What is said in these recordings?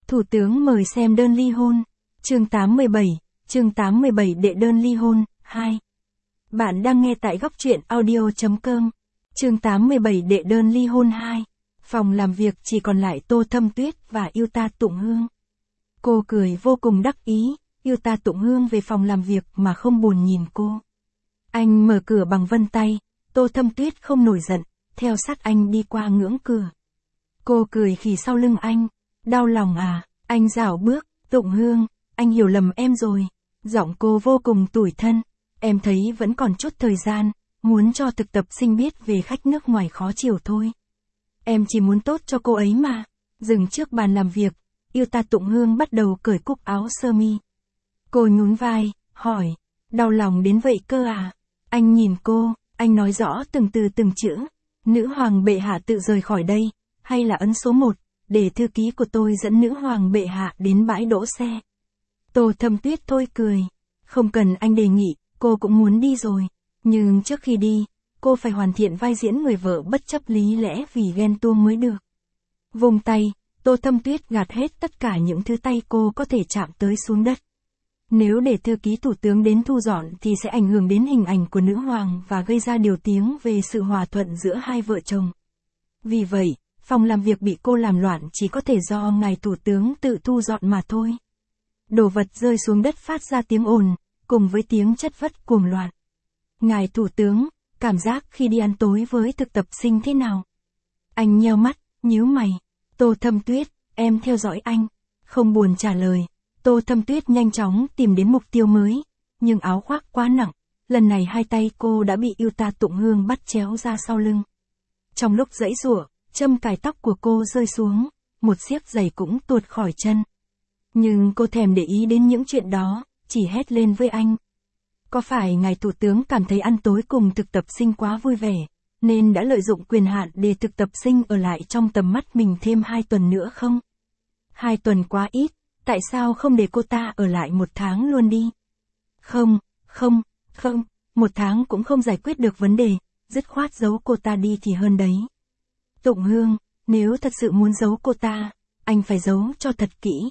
Thủ tướng mời xem đơn ly hôn. Chương 87 đệ đơn ly hôn, 2. Bạn đang nghe tại góc truyện audio.com. Chương 87 đệ đơn ly hôn 2. Phòng làm việc chỉ còn lại Tô Thâm Tuyết và Yuta Tụng Hương. Cô cười vô cùng đắc ý, Yuta Tụng Hương về phòng làm việc mà không buồn nhìn cô. Anh mở cửa bằng vân tay, Tô Thâm Tuyết không nổi giận, theo sát anh đi qua ngưỡng cửa. Cô cười khì sau lưng anh, đau lòng à, anh rảo bước, Tụng Hương, anh hiểu lầm em rồi. Giọng cô vô cùng tủi thân, em thấy vẫn còn chút thời gian, muốn cho thực tập sinh biết về khách nước ngoài khó chịu thôi. Em chỉ muốn tốt cho cô ấy mà. Dừng trước bàn làm việc, Yuta Tụng Hương bắt đầu cởi cúc áo sơ mi. Cô nhún vai, hỏi, đau lòng đến vậy cơ à? Anh nhìn cô, anh nói rõ từng từ từng chữ. Nữ hoàng bệ hạ tự rời khỏi đây, hay là ấn số 1, để thư ký của tôi dẫn nữ hoàng bệ hạ đến bãi đỗ xe. Tô Thâm Tuyết thôi cười, không cần anh đề nghị, cô cũng muốn đi rồi. Nhưng trước khi đi, cô phải hoàn thiện vai diễn người vợ bất chấp lý lẽ vì ghen tuông mới được. Vùng tay, Tô Thâm Tuyết gạt hết tất cả những thứ tay cô có thể chạm tới xuống đất. Nếu để thư ký thủ tướng đến thu dọn thì sẽ ảnh hưởng đến hình ảnh của nữ hoàng và gây ra điều tiếng về sự hòa thuận giữa hai vợ chồng. Vì vậy, phòng làm việc bị cô làm loạn chỉ có thể do ngài thủ tướng tự thu dọn mà thôi. Đồ vật rơi xuống đất phát ra tiếng ồn, cùng với tiếng chất vất cuồng loạn. Ngài thủ tướng, cảm giác khi đi ăn tối với thực tập sinh thế nào? Anh nheo mắt, nhíu mày. Tô Thâm Tuyết, em theo dõi anh. Không buồn trả lời. Tô Thâm Tuyết nhanh chóng tìm đến mục tiêu mới. Nhưng áo khoác quá nặng. Lần này hai tay cô đã bị Yuta Tụng Hương bắt chéo ra sau lưng. Trong lúc giãy giụa, châm cài tóc của cô rơi xuống. Một chiếc giày cũng tuột khỏi chân. Nhưng cô thèm để ý đến những chuyện đó, chỉ hét lên với anh. Có phải ngài thủ tướng cảm thấy ăn tối cùng thực tập sinh quá vui vẻ, nên đã lợi dụng quyền hạn để thực tập sinh ở lại trong tầm mắt mình thêm 2 tuần nữa không? 2 tuần quá ít, tại sao không để cô ta ở lại 1 tháng luôn đi? Không, 1 tháng cũng không giải quyết được vấn đề, dứt khoát giấu cô ta đi thì hơn đấy. Tụng Hương, nếu thật sự muốn giấu cô ta, anh phải giấu cho thật kỹ.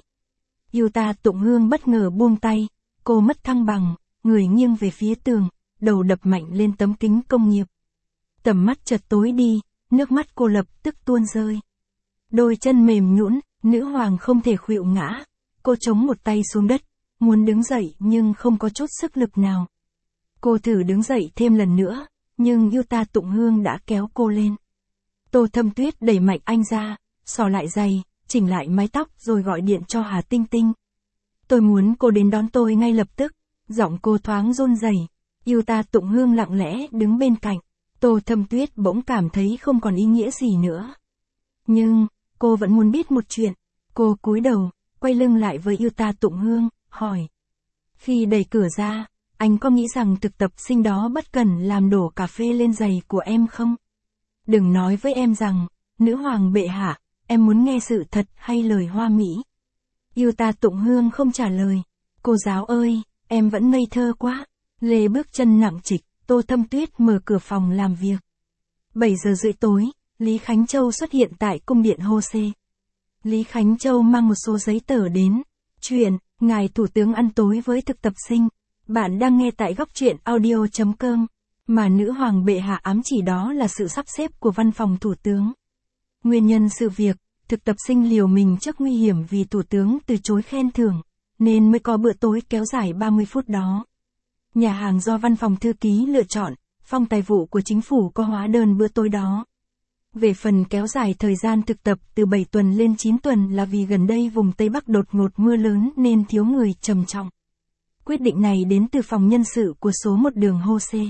Yuta Tụng Hương bất ngờ buông tay, cô mất thăng bằng, người nghiêng về phía tường, đầu đập mạnh lên tấm kính công nghiệp. Tầm mắt chợt tối đi, nước mắt cô lập tức tuôn rơi. Đôi chân mềm nhũn, nữ hoàng không thể khuỵu ngã. Cô chống một tay xuống đất, muốn đứng dậy nhưng không có chút sức lực nào. Cô thử đứng dậy thêm lần nữa, nhưng Yuta Tụng Hương đã kéo cô lên. Tô Thâm Tuyết đẩy mạnh anh ra, xỏ lại giày, chỉnh lại mái tóc rồi gọi điện cho Hà Tinh Tinh. Tôi muốn cô đến đón tôi ngay lập tức. Giọng cô thoáng run rẩy. Yuta Tụng Hương lặng lẽ đứng bên cạnh. Tô Thâm Tuyết bỗng cảm thấy không còn ý nghĩa gì nữa. Nhưng, cô vẫn muốn biết một chuyện. Cô cúi đầu, quay lưng lại với Yuta Tụng Hương, hỏi. Khi đẩy cửa ra, anh có nghĩ rằng thực tập sinh đó bất cần làm đổ cà phê lên giày của em không? Đừng nói với em rằng, nữ hoàng bệ hạ, em muốn nghe sự thật hay lời hoa mỹ. Yuta Tụng Hương không trả lời. Cô giáo ơi, em vẫn ngây thơ quá. Lê bước chân nặng trịch, Tô Thâm Tuyết mở cửa phòng làm việc. 7 giờ rưỡi tối, Lý Khánh Châu xuất hiện tại cung điện Hô-xê. Lý Khánh Châu mang một số giấy tờ đến. Chuyện, ngài thủ tướng ăn tối với thực tập sinh. Bạn đang nghe tại góc truyện audio.com. Mà nữ hoàng bệ hạ ám chỉ đó là sự sắp xếp của văn phòng thủ tướng. Nguyên nhân sự việc, thực tập sinh liều mình trước nguy hiểm vì thủ tướng từ chối khen thưởng, nên mới có bữa tối kéo dài 30 phút đó. Nhà hàng do văn phòng thư ký lựa chọn, phòng tài vụ của chính phủ có hóa đơn bữa tối đó. Về phần kéo dài thời gian thực tập từ 7 tuần lên 9 tuần là vì gần đây vùng Tây Bắc đột ngột mưa lớn nên thiếu người trầm trọng. Quyết định này đến từ phòng nhân sự của số 1 đường Hô-xê.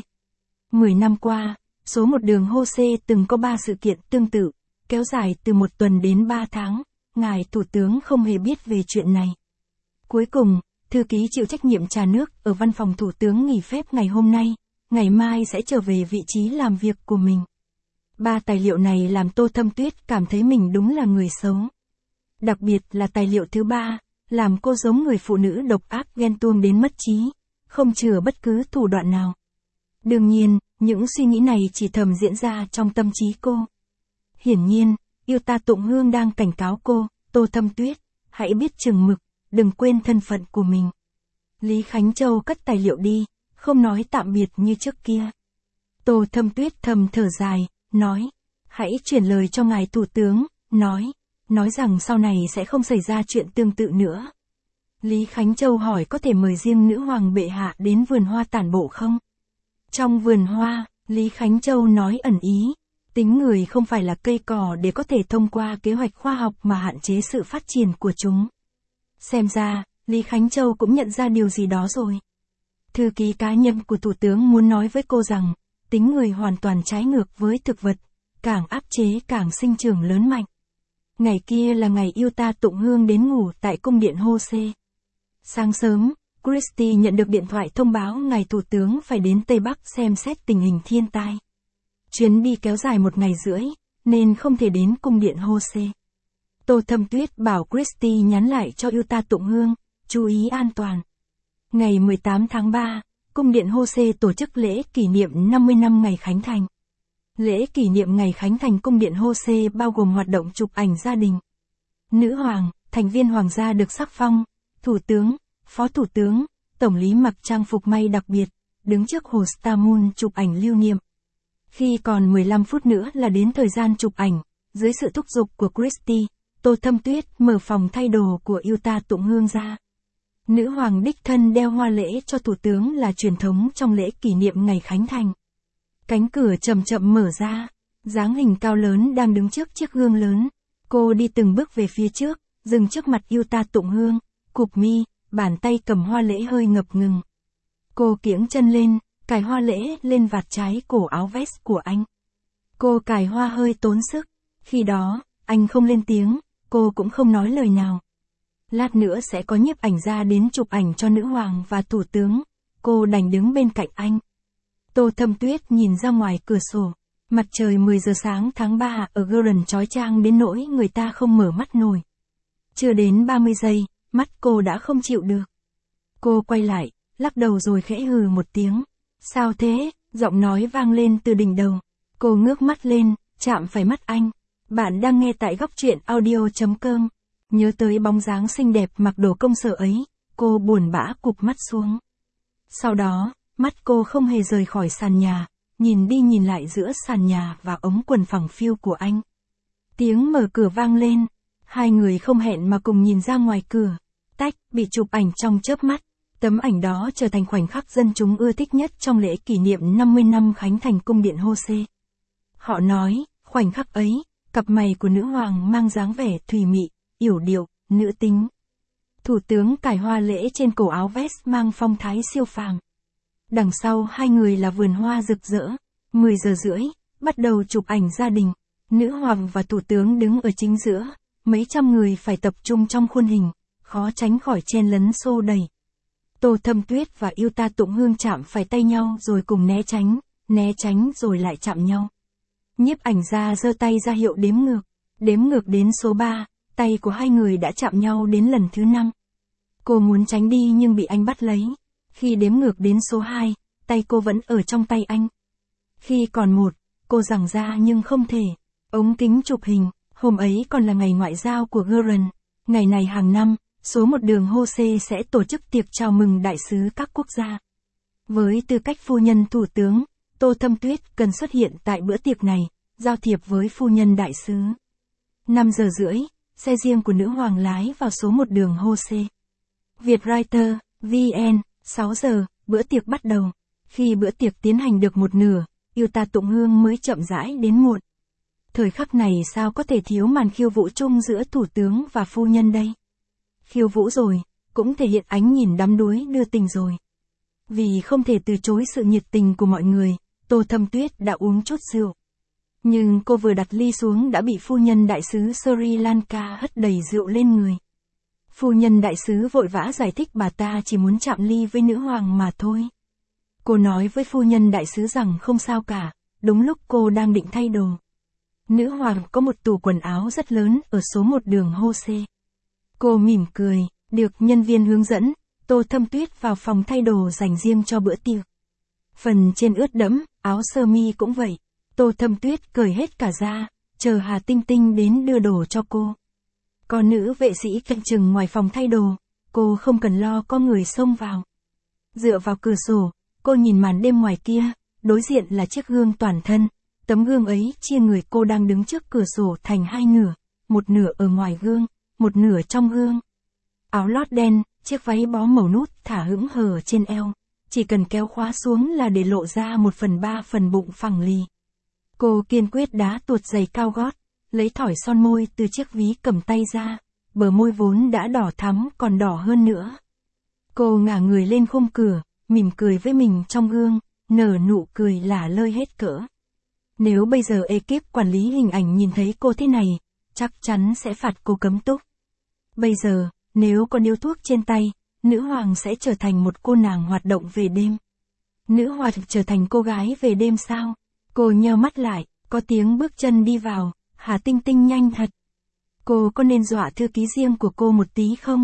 10 năm qua, số 1 đường Hô-xê từng có 3 sự kiện tương tự, kéo dài từ 1 tuần đến 3 tháng, ngài thủ tướng không hề biết về chuyện này. Cuối cùng, thư ký chịu trách nhiệm trà nước ở văn phòng thủ tướng nghỉ phép ngày hôm nay, ngày mai sẽ trở về vị trí làm việc của mình. 3 tài liệu này làm Tô Thâm Tuyết cảm thấy mình đúng là người xấu. Đặc biệt là tài liệu thứ 3, làm cô giống người phụ nữ độc ác ghen tuông đến mất trí, không chừa bất cứ thủ đoạn nào. Đương nhiên, những suy nghĩ này chỉ thầm diễn ra trong tâm trí cô. Hiển nhiên, Yuta Tụng Hương đang cảnh cáo cô, Tô Thâm Tuyết, hãy biết chừng mực, đừng quên thân phận của mình. Lý Khánh Châu cất tài liệu đi, không nói tạm biệt như trước kia. Tô Thâm Tuyết thầm thở dài, nói, hãy chuyển lời cho ngài thủ tướng, nói rằng sau này sẽ không xảy ra chuyện tương tự nữa. Lý Khánh Châu hỏi có thể mời riêng nữ hoàng bệ hạ đến vườn hoa tản bộ không? Trong vườn hoa, Lý Khánh Châu nói ẩn ý, tính người không phải là cây cỏ để có thể thông qua kế hoạch khoa học mà hạn chế sự phát triển của chúng. Xem ra, Lý Khánh Châu cũng nhận ra điều gì đó rồi. Thư ký cá nhân của Thủ tướng muốn nói với cô rằng, tính người hoàn toàn trái ngược với thực vật, càng áp chế càng sinh trưởng lớn mạnh. Ngày kia là ngày yêu ta tụng hương đến ngủ tại cung điện Jose. Sáng sớm, Christie nhận được điện thoại thông báo ngài thủ tướng phải đến Tây Bắc xem xét tình hình thiên tai. Chuyến đi kéo dài 1 ngày rưỡi, nên không thể đến cung điện Jose. Tô Thâm Tuyết bảo Christie nhắn lại cho yêu ta tụng hương, chú ý an toàn. Ngày 18 tháng 3, cung điện Jose tổ chức lễ kỷ niệm 50 năm ngày khánh thành. Lễ kỷ niệm ngày khánh thành cung điện Jose bao gồm hoạt động chụp ảnh gia đình. Nữ hoàng, thành viên hoàng gia được sắc phong, thủ tướng, phó thủ tướng, tổng lý mặc trang phục may đặc biệt, đứng trước hồ Stamun chụp ảnh lưu niệm. Khi còn 15 phút nữa là đến thời gian chụp ảnh, dưới sự thúc giục của Christie, Tô Thâm Tuyết mở phòng thay đồ của yêu ta tụng hương ra. Nữ hoàng đích thân đeo hoa lễ cho thủ tướng là truyền thống trong lễ kỷ niệm ngày khánh thành. Cánh cửa chậm chậm mở ra, dáng hình cao lớn đang đứng trước chiếc gương lớn. Cô đi từng bước về phía trước, dừng trước mặt yêu ta tụng hương, cụp mi, bàn tay cầm hoa lễ hơi ngập ngừng. Cô kiễng chân lên, cài hoa lễ lên vạt trái cổ áo vest của anh. Cô cài hoa hơi tốn sức. Khi đó, anh không lên tiếng, cô cũng không nói lời nào. Lát nữa sẽ có nhiếp ảnh gia đến chụp ảnh cho nữ hoàng và thủ tướng. Cô đành đứng bên cạnh anh. Tô Thâm Tuyết nhìn ra ngoài cửa sổ. Mặt trời 10 giờ sáng tháng 3 ở Gordon chói chang đến nỗi người ta không mở mắt nổi. Chưa đến 30 giây, mắt cô đã không chịu được. Cô quay lại, lắc đầu rồi khẽ hừ một tiếng. Sao thế? Giọng nói vang lên từ đỉnh đầu. Cô ngước mắt lên, chạm phải mắt anh. Bạn đang nghe tại góc truyện audio.com. Nhớ tới bóng dáng xinh đẹp mặc đồ công sở ấy, cô buồn bã cụp mắt xuống. Sau đó, mắt cô không hề rời khỏi sàn nhà, nhìn đi nhìn lại giữa sàn nhà và ống quần phẳng phiu của anh. Tiếng mở cửa vang lên, hai người không hẹn mà cùng nhìn ra ngoài cửa. Tách, bị chụp ảnh trong chớp mắt. Tấm ảnh đó trở thành khoảnh khắc dân chúng ưa thích nhất trong lễ kỷ niệm 50 năm khánh thành cung điện Jose. Họ nói, khoảnh khắc ấy, cặp mày của nữ hoàng mang dáng vẻ thùy mị, yểu điệu, nữ tính. Thủ tướng cài hoa lễ trên cổ áo vest mang phong thái siêu phàm. Đằng sau hai người là vườn hoa rực rỡ. 10 giờ rưỡi, bắt đầu chụp ảnh gia đình. Nữ hoàng và thủ tướng đứng ở chính giữa. Mấy trăm người phải tập trung trong khuôn hình, khó tránh khỏi chen lấn xô đẩy. Tô Thâm Tuyết và yêu ta tụng hương chạm phải tay nhau rồi cùng né tránh rồi lại chạm nhau. Nhiếp ảnh gia giơ tay ra hiệu đếm ngược đến số 3, tay của hai người đã chạm nhau đến lần thứ 5. Cô muốn tránh đi nhưng bị anh bắt lấy. Khi đếm ngược đến số 2, tay cô vẫn ở trong tay anh. Khi còn 1, cô giằng ra nhưng không thể. Ống kính chụp hình, hôm ấy còn là ngày ngoại giao của Gordon. Ngày này hàng năm, số 1 đường Jose sẽ tổ chức tiệc chào mừng đại sứ các quốc gia. Với tư cách phu nhân thủ tướng, Tô Thâm Tuyết cần xuất hiện tại bữa tiệc này, giao thiệp với phu nhân đại sứ. 5 giờ rưỡi, xe riêng của nữ hoàng lái vào số 1 đường Jose. Vietwriter, VN, 6 giờ, bữa tiệc bắt đầu. Khi bữa tiệc tiến hành được một nửa, yêu ta tụng hương mới chậm rãi đến muộn. Thời khắc này sao có thể thiếu màn khiêu vũ chung giữa thủ tướng và phu nhân đây? Khiêu vũ rồi, cũng thể hiện ánh nhìn đắm đuối đưa tình rồi. Vì không thể từ chối sự nhiệt tình của mọi người, Tô Thâm Tuyết đã uống chút rượu. Nhưng cô vừa đặt ly xuống đã bị phu nhân đại sứ Sri Lanka hất đầy rượu lên người. Phu nhân đại sứ vội vã giải thích bà ta chỉ muốn chạm ly với nữ hoàng mà thôi. Cô nói với phu nhân đại sứ rằng không sao cả, đúng lúc cô đang định thay đồ. Nữ hoàng có một tủ quần áo rất lớn ở số 1 đường Jose. Cô mỉm cười, được nhân viên hướng dẫn, Tô Thâm Tuyết vào phòng thay đồ dành riêng cho bữa tiệc. Phần trên ướt đẫm, áo sơ mi cũng vậy. Tô Thâm Tuyết cởi hết cả ra, chờ Hà Tinh Tinh đến đưa đồ cho cô. Có nữ vệ sĩ canh chừng ngoài phòng thay đồ, cô không cần lo có người xông vào. Dựa vào cửa sổ, cô nhìn màn đêm ngoài kia, đối diện là chiếc gương toàn thân. Tấm gương ấy chia người cô đang đứng trước cửa sổ thành hai nửa, một nửa ở ngoài gương, một nửa trong gương. Áo lót đen, chiếc váy bó màu nút thả hững hờ trên eo, chỉ cần kéo khóa xuống là để lộ ra 1/3 phần bụng phẳng lì. Cô kiên quyết đá tuột giày cao gót, lấy thỏi son môi từ chiếc ví cầm tay ra, bờ môi vốn đã đỏ thắm còn đỏ hơn nữa. Cô ngả người lên khung cửa, mỉm cười với mình trong gương, nở nụ cười lả lơi hết cỡ. Nếu bây giờ ekip quản lý hình ảnh nhìn thấy cô thế này, chắc chắn sẽ phạt cô cấm túc. Bây giờ, nếu có điếu thuốc trên tay, nữ hoàng sẽ trở thành một cô nàng hoạt động về đêm. Nữ hoàng trở thành cô gái về đêm sao? Cô nheo mắt lại, có tiếng bước chân đi vào, Hà Tinh Tinh nhanh thật. Cô có nên dọa thư ký riêng của cô một tí không?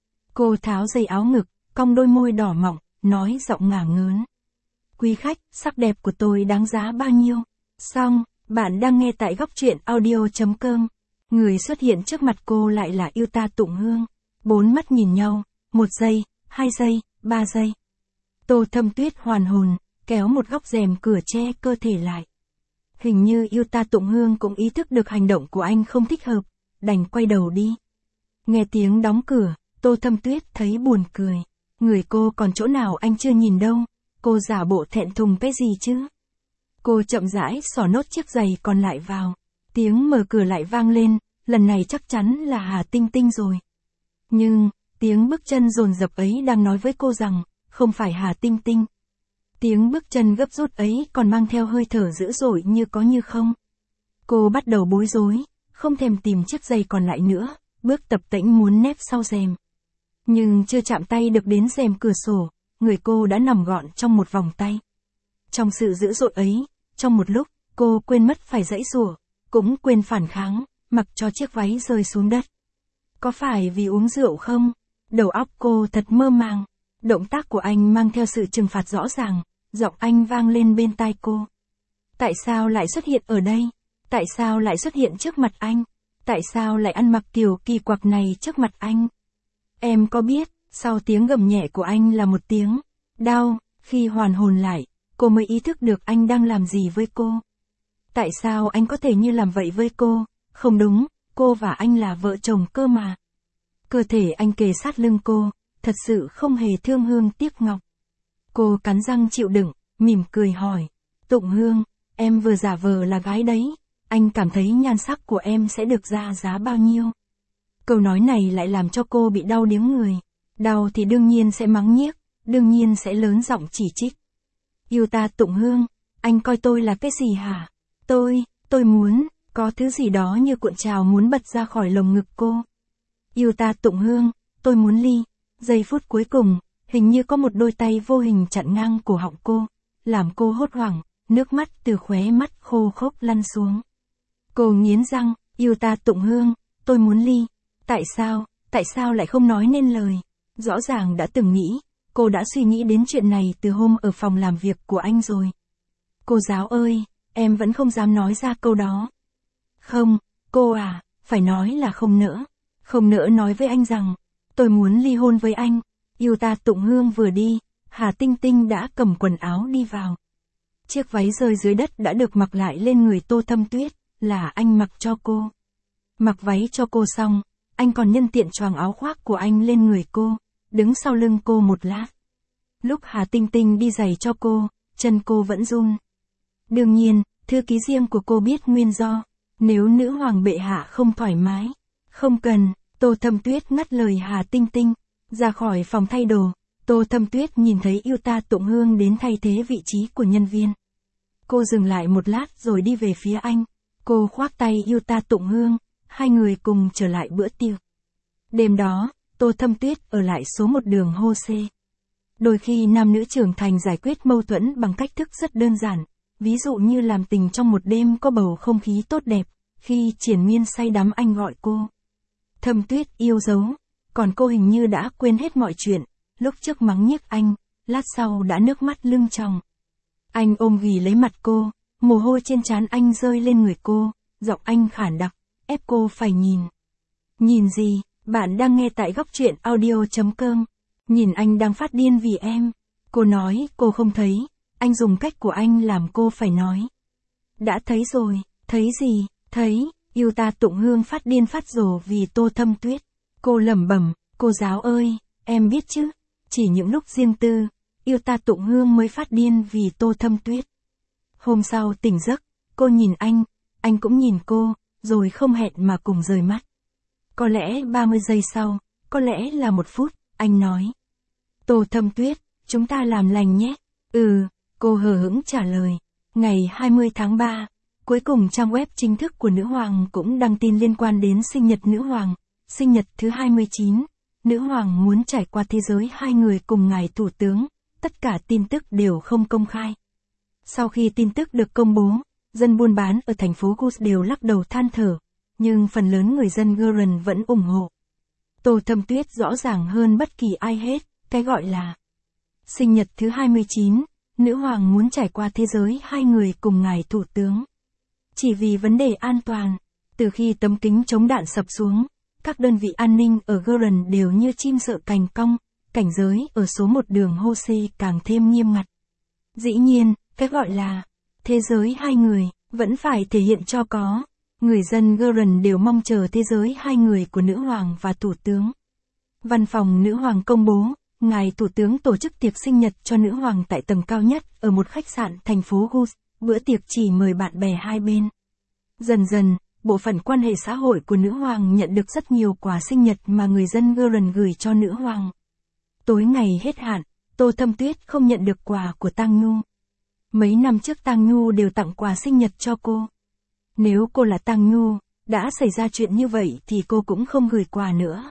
Cô tháo dây áo ngực, cong đôi môi đỏ mọng, nói giọng ngả ngớn. Quý khách, sắc đẹp của tôi đáng giá bao nhiêu? Xong, bạn đang nghe tại góc truyện audio.com. Người xuất hiện trước mặt cô lại là Yuta Tụng Hương. 4 mắt nhìn nhau, 1 giây, 2 giây, 3 giây. Tô Thâm Tuyết hoàn hồn, kéo một góc rèm cửa che cơ thể lại. Hình như Yuta Tụng Hương cũng ý thức được hành động của anh không thích hợp, đành quay đầu đi. Nghe tiếng đóng cửa, Tô Thâm Tuyết thấy buồn cười. Người cô còn chỗ nào anh chưa nhìn đâu, cô giả bộ thẹn thùng cái gì chứ? Cô chậm rãi xỏ nốt chiếc giày còn lại vào. Tiếng mở cửa lại vang lên, lần này chắc chắn là Hà Tinh Tinh rồi. Nhưng, tiếng bước chân dồn dập ấy đang nói với cô rằng, không phải Hà Tinh Tinh. Tiếng bước chân gấp rút ấy còn mang theo hơi thở dữ dội như có như không. Cô bắt đầu bối rối, không thèm tìm chiếc giày còn lại nữa, bước tập tễnh muốn nép sau rèm. Nhưng chưa chạm tay được đến rèm cửa sổ, người cô đã nằm gọn trong một vòng tay. Trong sự dữ dội ấy, trong một lúc, cô quên mất phải giãy giụa, cũng quên phản kháng, mặc cho chiếc váy rơi xuống đất. Có phải vì uống rượu không? Đầu óc cô thật mơ màng. Động tác của anh mang theo sự trừng phạt rõ ràng, giọng anh vang lên bên tai cô. Tại sao lại xuất hiện ở đây? Tại sao lại xuất hiện trước mặt anh? Tại sao lại ăn mặc kiểu kỳ quặc này trước mặt anh? Em có biết, sau tiếng gầm nhẹ của anh là một tiếng đau, khi hoàn hồn lại, cô mới ý thức được anh đang làm gì với cô. Tại sao anh có thể như làm vậy với cô? Không đúng, cô và anh là vợ chồng cơ mà. Cơ thể anh kề sát lưng cô, thật sự không hề thương hương tiếc ngọc. Cô cắn răng chịu đựng, mỉm cười hỏi. Tụng Hương, em vừa giả vờ là gái đấy, anh cảm thấy nhan sắc của em sẽ được ra giá bao nhiêu? Câu nói này lại làm cho cô bị đau điếng người. Đau thì đương nhiên sẽ mắng nhiếc, đương nhiên sẽ lớn giọng chỉ trích. Yuta Tụng Hương, anh coi tôi là cái gì hả? Tôi muốn, có thứ gì đó như cuộn trào muốn bật ra khỏi lồng ngực cô. Yuta Tụng Hương, tôi muốn ly. Giây phút cuối cùng, hình như có một đôi tay vô hình chặn ngang cổ họng cô, làm cô hốt hoảng, nước mắt từ khóe mắt khô khốc lăn xuống. Cô nghiến răng, Yuta Tụng Hương, tôi muốn ly. Tại sao lại không nói nên lời? Rõ ràng đã từng nghĩ, cô đã suy nghĩ đến chuyện này từ hôm ở phòng làm việc của anh rồi. Cô giáo ơi, em vẫn không dám nói ra câu đó. Không, cô à, phải nói là không nỡ nói với anh rằng, tôi muốn ly hôn với anh. Yuta Tụng Hương vừa đi, Hà Tinh Tinh đã cầm quần áo đi vào. Chiếc váy rơi dưới đất đã được mặc lại lên người Tô Thâm Tuyết, là anh mặc cho cô. Mặc váy cho cô xong, anh còn nhân tiện choàng áo khoác của anh lên người cô, đứng sau lưng cô một lát. Lúc Hà Tinh Tinh đi giày cho cô, chân cô vẫn run. Đương nhiên, thư ký riêng của cô biết nguyên do, nếu nữ hoàng bệ hạ không thoải mái. Không cần, Tô Thâm Tuyết ngắt lời Hà Tinh Tinh. Ra khỏi phòng thay đồ, Tô Thâm Tuyết nhìn thấy Yuta Tụng Hương đến thay thế vị trí của nhân viên. Cô dừng lại một lát rồi đi về phía anh. Cô khoác tay Yuta Tụng Hương, hai người cùng trở lại bữa tiệc. Đêm đó, Tô Thâm Tuyết ở lại số 1 đường Hô-xê. Đôi khi nam nữ trưởng thành giải quyết mâu thuẫn bằng cách thức rất đơn giản, ví dụ như làm tình trong một đêm có bầu không khí tốt đẹp, khi triền miên say đắm anh gọi cô Thâm Tuyết yêu dấu, còn cô hình như đã quên hết mọi chuyện, lúc trước mắng nhiếc anh, lát sau đã nước mắt lưng tròng. Anh ôm ghì lấy mặt cô, mồ hôi trên trán anh rơi lên người cô, giọng anh khản đặc, ép cô phải nhìn. Nhìn gì, bạn đang nghe tại góc truyện audio.com. Nhìn anh đang phát điên vì em. Cô nói cô không thấy, anh dùng cách của anh làm cô phải nói. Đã thấy rồi, thấy gì, thấy, yêu ta Tụng Hương phát điên phát rồ vì Tô Thâm Tuyết. Cô lẩm bẩm, cô giáo ơi, em biết chứ, chỉ những lúc riêng tư, yêu ta Tụng Hương mới phát điên vì Tô Thâm Tuyết. Hôm sau tỉnh giấc, cô nhìn anh cũng nhìn cô, rồi không hẹn mà cùng rời mắt. Có lẽ 30 giây sau, có lẽ là 1 phút, anh nói. Tô Thâm Tuyết, chúng ta làm lành nhé. Cô hờ hững trả lời. Ngày 20 tháng 3, cuối cùng trang web chính thức của nữ hoàng cũng đăng tin liên quan đến sinh nhật nữ hoàng, sinh nhật thứ 29. Nữ hoàng muốn trải qua thế giới 2 người cùng ngài thủ tướng, tất cả tin tức đều không công khai. Sau khi tin tức được công bố, dân buôn bán ở thành phố Gus đều lắc đầu than thở, nhưng phần lớn người dân Guren vẫn ủng hộ. Tô Thâm Tuyết rõ ràng hơn bất kỳ ai hết, cái gọi là sinh nhật thứ 29, nữ hoàng muốn trải qua thế giới 2 người cùng ngài thủ tướng. Chỉ vì vấn đề an toàn, từ khi tấm kính chống đạn sập xuống, các đơn vị an ninh ở Guren đều như chim sợ cành cong, cảnh giới ở số 1 đường Hose càng thêm nghiêm ngặt. Dĩ nhiên, cái gọi là thế giới 2 người vẫn phải thể hiện cho có. Người dân Guren đều mong chờ thế giới 2 người của nữ hoàng và thủ tướng. Văn phòng nữ hoàng công bố, ngài thủ tướng tổ chức tiệc sinh nhật cho nữ hoàng tại tầng cao nhất ở một khách sạn thành phố Gus, bữa tiệc chỉ mời bạn bè hai bên. Dần dần, bộ phận quan hệ xã hội của nữ hoàng nhận được rất nhiều quà sinh nhật mà người dân Guren gửi cho nữ hoàng. Tối ngày hết hạn, Tô Thâm Tuyết không nhận được quà của Tang Nhu. Mấy năm trước Tang Nhu đều tặng quà sinh nhật cho cô. Nếu cô là Tang Nhu, đã xảy ra chuyện như vậy thì cô cũng không gửi quà nữa.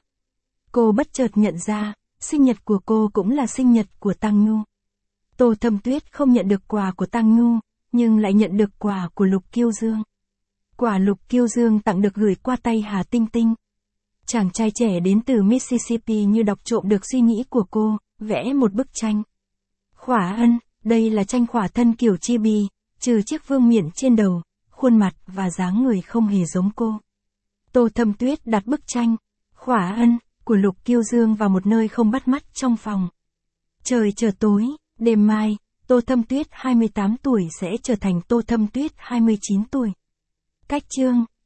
Cô bất chợt nhận ra, sinh nhật của cô cũng là sinh nhật của Tang Nhu. Tô Thâm Tuyết không nhận được quà của Tang Nhu, nhưng lại nhận được quà của Lục Kiêu Dương. Quà Lục Kiêu Dương tặng được gửi qua tay Hà Tinh Tinh. Chàng trai trẻ đến từ Mississippi như đọc trộm được suy nghĩ của cô, vẽ một bức tranh. Khỏa Ân, đây là tranh khỏa thân kiểu chibi, trừ chiếc vương miện trên đầu, khuôn mặt và dáng người không hề giống cô. Tô Thâm Tuyết đặt bức tranh Khỏa Ân của Lục Kiêu Dương vào một nơi không bắt mắt trong phòng. Trời trở tối, đêm mai, Tô Thâm Tuyết 28 tuổi sẽ trở thành Tô Thâm Tuyết 29 tuổi. Cách chương